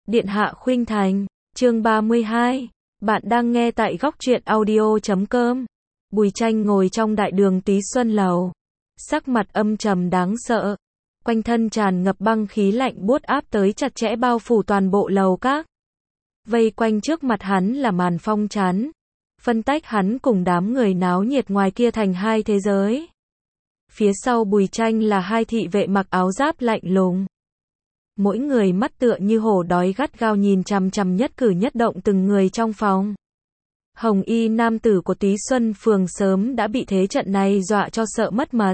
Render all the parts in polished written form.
Điện hạ khuynh thành, chương 32. Bạn đang nghe tại góc truyện audio.com. Bùi Tranh ngồi trong đại đường Túy Xuân Lầu, sắc mặt âm trầm đáng sợ, quanh thân tràn ngập băng khí lạnh buốt áp tới chặt chẽ bao phủ toàn bộ lầu các. Vây quanh trước mặt hắn là màn phong chắn, phân tách hắn cùng đám người náo nhiệt ngoài kia thành hai thế giới. Phía sau Bùi Tranh là hai thị vệ mặc áo giáp lạnh lùng. Mỗi người mắt tựa như hổ đói gắt gao nhìn chằm chằm nhất cử nhất động từng người trong phòng. Hồng y nam tử của Túy Xuân phường sớm đã bị thế trận này dọa cho sợ mất mật.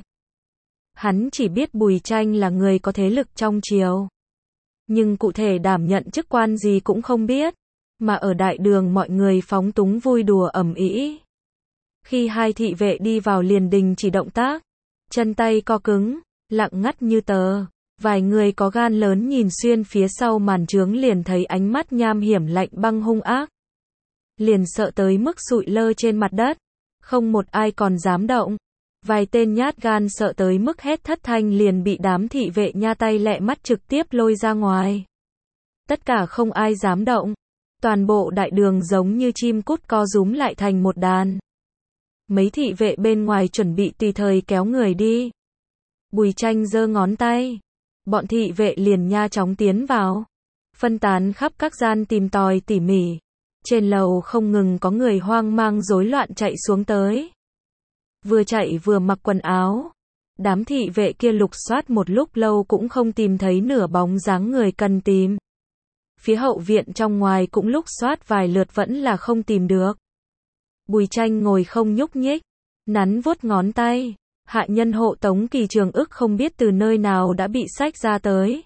Hắn chỉ biết Bùi Tranh là người có thế lực trong triều, nhưng cụ thể đảm nhận chức quan gì cũng không biết, mà ở đại đường mọi người phóng túng vui đùa ầm ĩ. Khi hai thị vệ đi vào liền đình chỉ động tác, chân tay co cứng, lặng ngắt như tờ. Vài người có gan lớn nhìn xuyên phía sau màn trướng liền thấy ánh mắt nham hiểm lạnh băng hung ác. Liền sợ tới mức sụi lơ trên mặt đất, không một ai còn dám động. Vài tên nhát gan sợ tới mức hét thất thanh liền bị đám thị vệ nha tay lẹ mắt trực tiếp lôi ra ngoài. Tất cả không ai dám động. Toàn bộ đại đường giống như chim cút co rúm lại thành một đàn. Mấy thị vệ bên ngoài chuẩn bị tùy thời kéo người đi. Bùi Tranh giơ ngón tay. Bọn thị vệ liền nha chóng tiến vào, phân tán khắp các gian tìm tòi tỉ mỉ. Trên lầu không ngừng có người hoang mang rối loạn chạy xuống tới. Vừa chạy vừa mặc quần áo. Đám thị vệ kia lục soát một lúc lâu cũng không tìm thấy nửa bóng dáng người cần tìm. Phía hậu viện trong ngoài cũng lục soát vài lượt vẫn là không tìm được. Bùi Tranh ngồi không nhúc nhích, nắn vuốt ngón tay. Hạ nhân hộ tống Kỳ Trường Ức không biết từ nơi nào đã bị xách ra tới,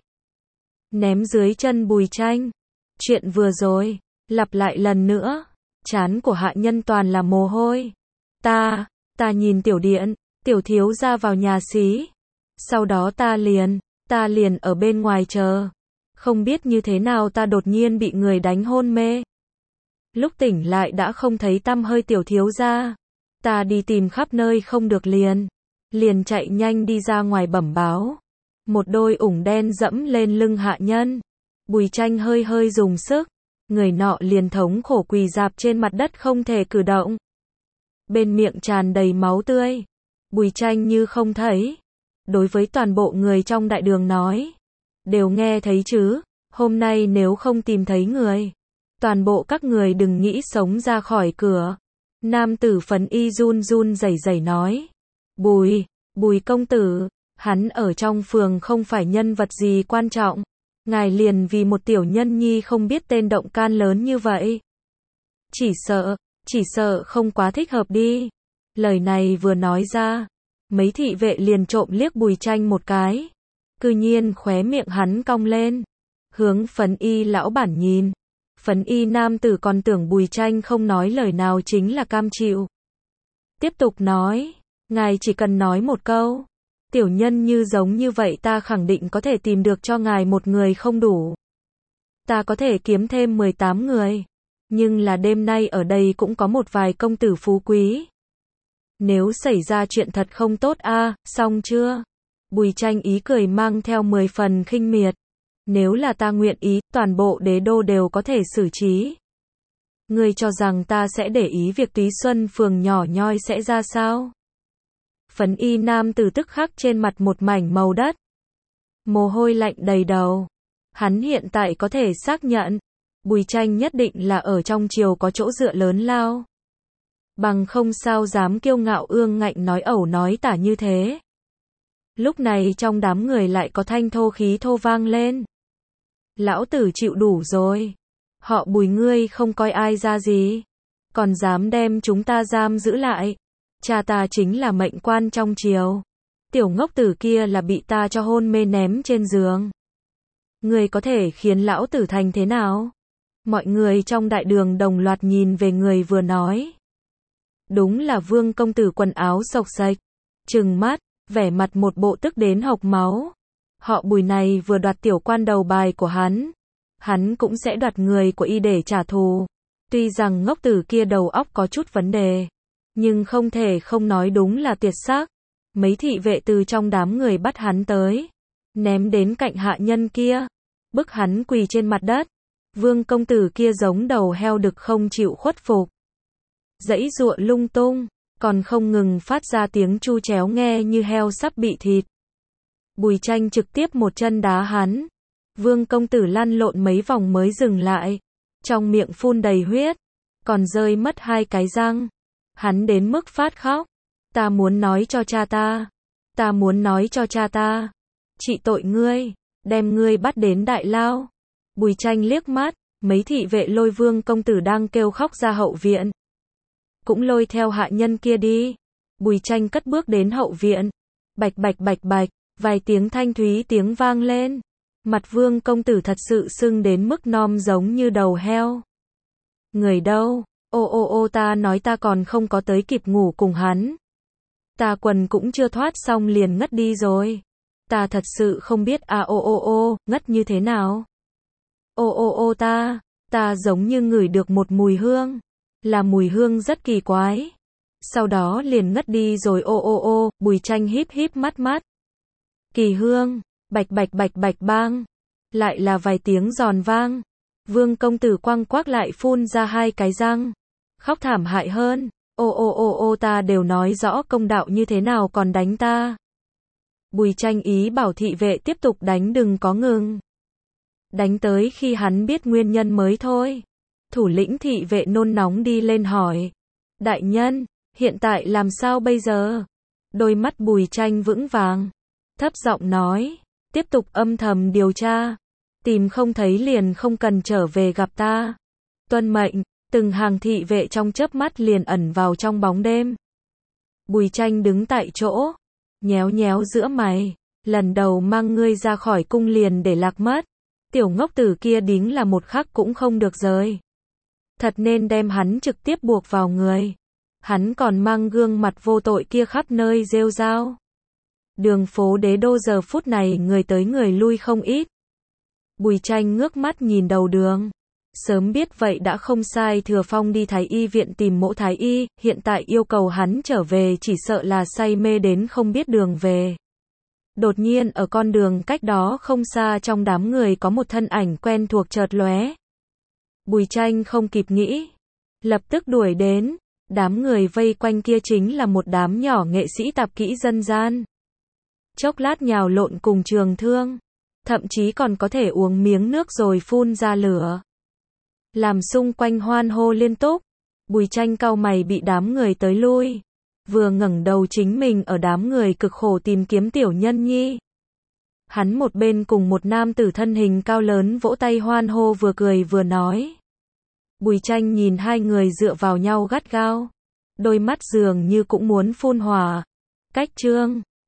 ném dưới chân Bùi Tranh. Chuyện vừa rồi, lặp lại lần nữa. Trán của hạ nhân toàn là mồ hôi. Ta nhìn tiểu điện, tiểu thiếu gia vào nhà xí. Sau đó ta liền ở bên ngoài chờ. Không biết như thế nào ta đột nhiên bị người đánh hôn mê. Lúc tỉnh lại đã không thấy tăm hơi tiểu thiếu gia. Ta đi tìm khắp nơi không được liền chạy nhanh đi ra ngoài bẩm báo. Một đôi ủng đen dẫm lên lưng hạ nhân. Bùi Tranh hơi dùng sức, người nọ liền thống khổ quỳ rạp trên mặt đất không thể cử động. Bên miệng tràn đầy máu tươi. Bùi Tranh như không thấy. Đối với toàn bộ người trong đại đường nói, đều nghe thấy chứ, hôm nay nếu không tìm thấy người, toàn bộ các người đừng nghĩ sống ra khỏi cửa. Nam tử phấn y run rẩy nói. Bùi công tử, hắn ở trong phường không phải nhân vật gì quan trọng. Ngài liền vì một tiểu nhân nhi không biết tên động can lớn như vậy. Chỉ sợ không quá thích hợp đi. Lời này vừa nói ra, mấy thị vệ liền trộm liếc Bùi Tranh một cái. Cư nhiên khóe miệng hắn cong lên, hướng phấn y lão bản nhìn. Phấn y nam tử còn tưởng Bùi Tranh không nói lời nào chính là cam chịu. Tiếp tục nói. Ngài chỉ cần nói một câu, tiểu nhân như giống như vậy ta khẳng định có thể tìm được cho ngài một người không đủ. Ta có thể kiếm thêm 18 người, nhưng là đêm nay ở đây cũng có một vài công tử phú quý. Nếu xảy ra chuyện thật không tốt xong chưa? Bùi Tranh ý cười mang theo 10 phần khinh miệt. Nếu là ta nguyện ý, toàn bộ đế đô đều có thể xử trí. Ngươi cho rằng ta sẽ để ý việc Túy Xuân phường nhỏ nhoi sẽ ra sao? Phấn y nam tử tức khắc trên mặt một mảnh màu đất. Mồ hôi lạnh đầy đầu. Hắn hiện tại có thể xác nhận, Bùi Tranh nhất định là ở trong triều có chỗ dựa lớn lao. Bằng không sao dám kiêu ngạo ương ngạnh nói ẩu nói tả như thế. Lúc này trong đám người lại có thanh thô khí thô vang lên. Lão tử chịu đủ rồi. Họ Bùi ngươi không coi ai ra gì, còn dám đem chúng ta giam giữ lại. Cha ta chính là mệnh quan trong triều. Tiểu ngốc tử kia là bị ta cho hôn mê ném trên giường. Người có thể khiến lão tử thành thế nào? Mọi người trong đại đường đồng loạt nhìn về người vừa nói. Đúng là Vương công tử quần áo xộc xệch, trừng mắt, vẻ mặt một bộ tức đến hộc máu. Họ Bùi này vừa đoạt tiểu quan đầu bài của hắn cũng sẽ đoạt người của y để trả thù. Tuy rằng ngốc tử kia đầu óc có chút vấn đề, nhưng không thể không nói đúng là tuyệt sắc. Mấy thị vệ từ trong đám người bắt hắn tới, ném đến cạnh hạ nhân kia, bức hắn quỳ trên mặt đất. Vương công tử kia giống đầu heo đực không chịu khuất phục. Giãy giụa lung tung, còn không ngừng phát ra tiếng chu chéo nghe như heo sắp bị thịt. Bùi Tranh trực tiếp một chân đá hắn. Vương công tử lăn lộn mấy vòng mới dừng lại. Trong miệng phun đầy huyết, còn rơi mất 2 cái răng. Hắn đến mức phát khóc. Ta muốn nói cho cha ta. Ta muốn nói cho cha ta. Trị tội ngươi, đem ngươi bắt đến đại lao. Bùi Tranh liếc mắt, mấy thị vệ lôi Vương công tử đang kêu khóc ra hậu viện. Cũng lôi theo hạ nhân kia đi. Bùi Tranh cất bước đến hậu viện. Bạch bạch bạch bạch, vài tiếng thanh thúy tiếng vang lên. Mặt Vương công tử thật sự sưng đến mức nom giống như đầu heo. Người đâu? Ô ta nói ta còn không có tới kịp ngủ cùng hắn. Ta quần cũng chưa thoát xong liền ngất đi rồi. Ta thật sự không biết ngất như thế nào. Ta giống như ngửi được một mùi hương. Là mùi hương rất kỳ quái. Sau đó liền ngất đi rồi Bùi Tranh híp híp mắt. Kỳ hương, bạch bạch bạch bạch bang. Lại là vài tiếng giòn vang. Vương công tử quăng quác lại phun ra 2 cái răng. Khóc thảm hại hơn. Ta đều nói rõ công đạo như thế nào còn đánh ta. Bùi Tranh ý bảo thị vệ tiếp tục đánh đừng có ngừng. Đánh tới khi hắn biết nguyên nhân mới thôi. Thủ lĩnh thị vệ nôn nóng đi lên hỏi. Đại nhân, hiện tại làm sao bây giờ? Đôi mắt Bùi Tranh vững vàng. Thấp giọng nói. Tiếp tục âm thầm điều tra. Tìm không thấy liền không cần trở về gặp ta. Tuân mệnh. Từng hàng thị vệ trong chớp mắt liền ẩn vào trong bóng đêm. Bùi Tranh đứng tại chỗ. Nhéo nhéo giữa mày. Lần đầu mang ngươi ra khỏi cung liền để lạc mất. Tiểu ngốc tử kia đính là một khắc cũng không được rời. Thật nên đem hắn trực tiếp buộc vào người. Hắn còn mang gương mặt vô tội kia khắp nơi rêu rao. Đường phố Đế Đô giờ phút này người tới người lui không ít. Bùi Tranh ngước mắt nhìn đầu đường. Sớm biết vậy đã không sai, Thừa Phong đi Thái Y viện tìm mỗ Thái Y, hiện tại yêu cầu hắn trở về chỉ sợ là say mê đến không biết đường về. Đột nhiên ở con đường cách đó không xa trong đám người có một thân ảnh quen thuộc chợt lóe. Bùi Tranh không kịp nghĩ, lập tức đuổi đến. Đám người vây quanh kia chính là một đám nhỏ nghệ sĩ tạp kỹ dân gian. Chốc lát nhào lộn cùng trường thương, thậm chí còn có thể uống miếng nước rồi phun ra lửa. Làm xung quanh hoan hô liên tục. Bùi Tranh cau mày bị đám người tới lui. Vừa ngẩng đầu chính mình ở đám người cực khổ tìm kiếm tiểu nhân nhi. Hắn một bên cùng một nam tử thân hình cao lớn vỗ tay hoan hô vừa cười vừa nói. Bùi Tranh nhìn 2 người dựa vào nhau gắt gao. Đôi mắt dường như cũng muốn phun hỏa. Cách trương.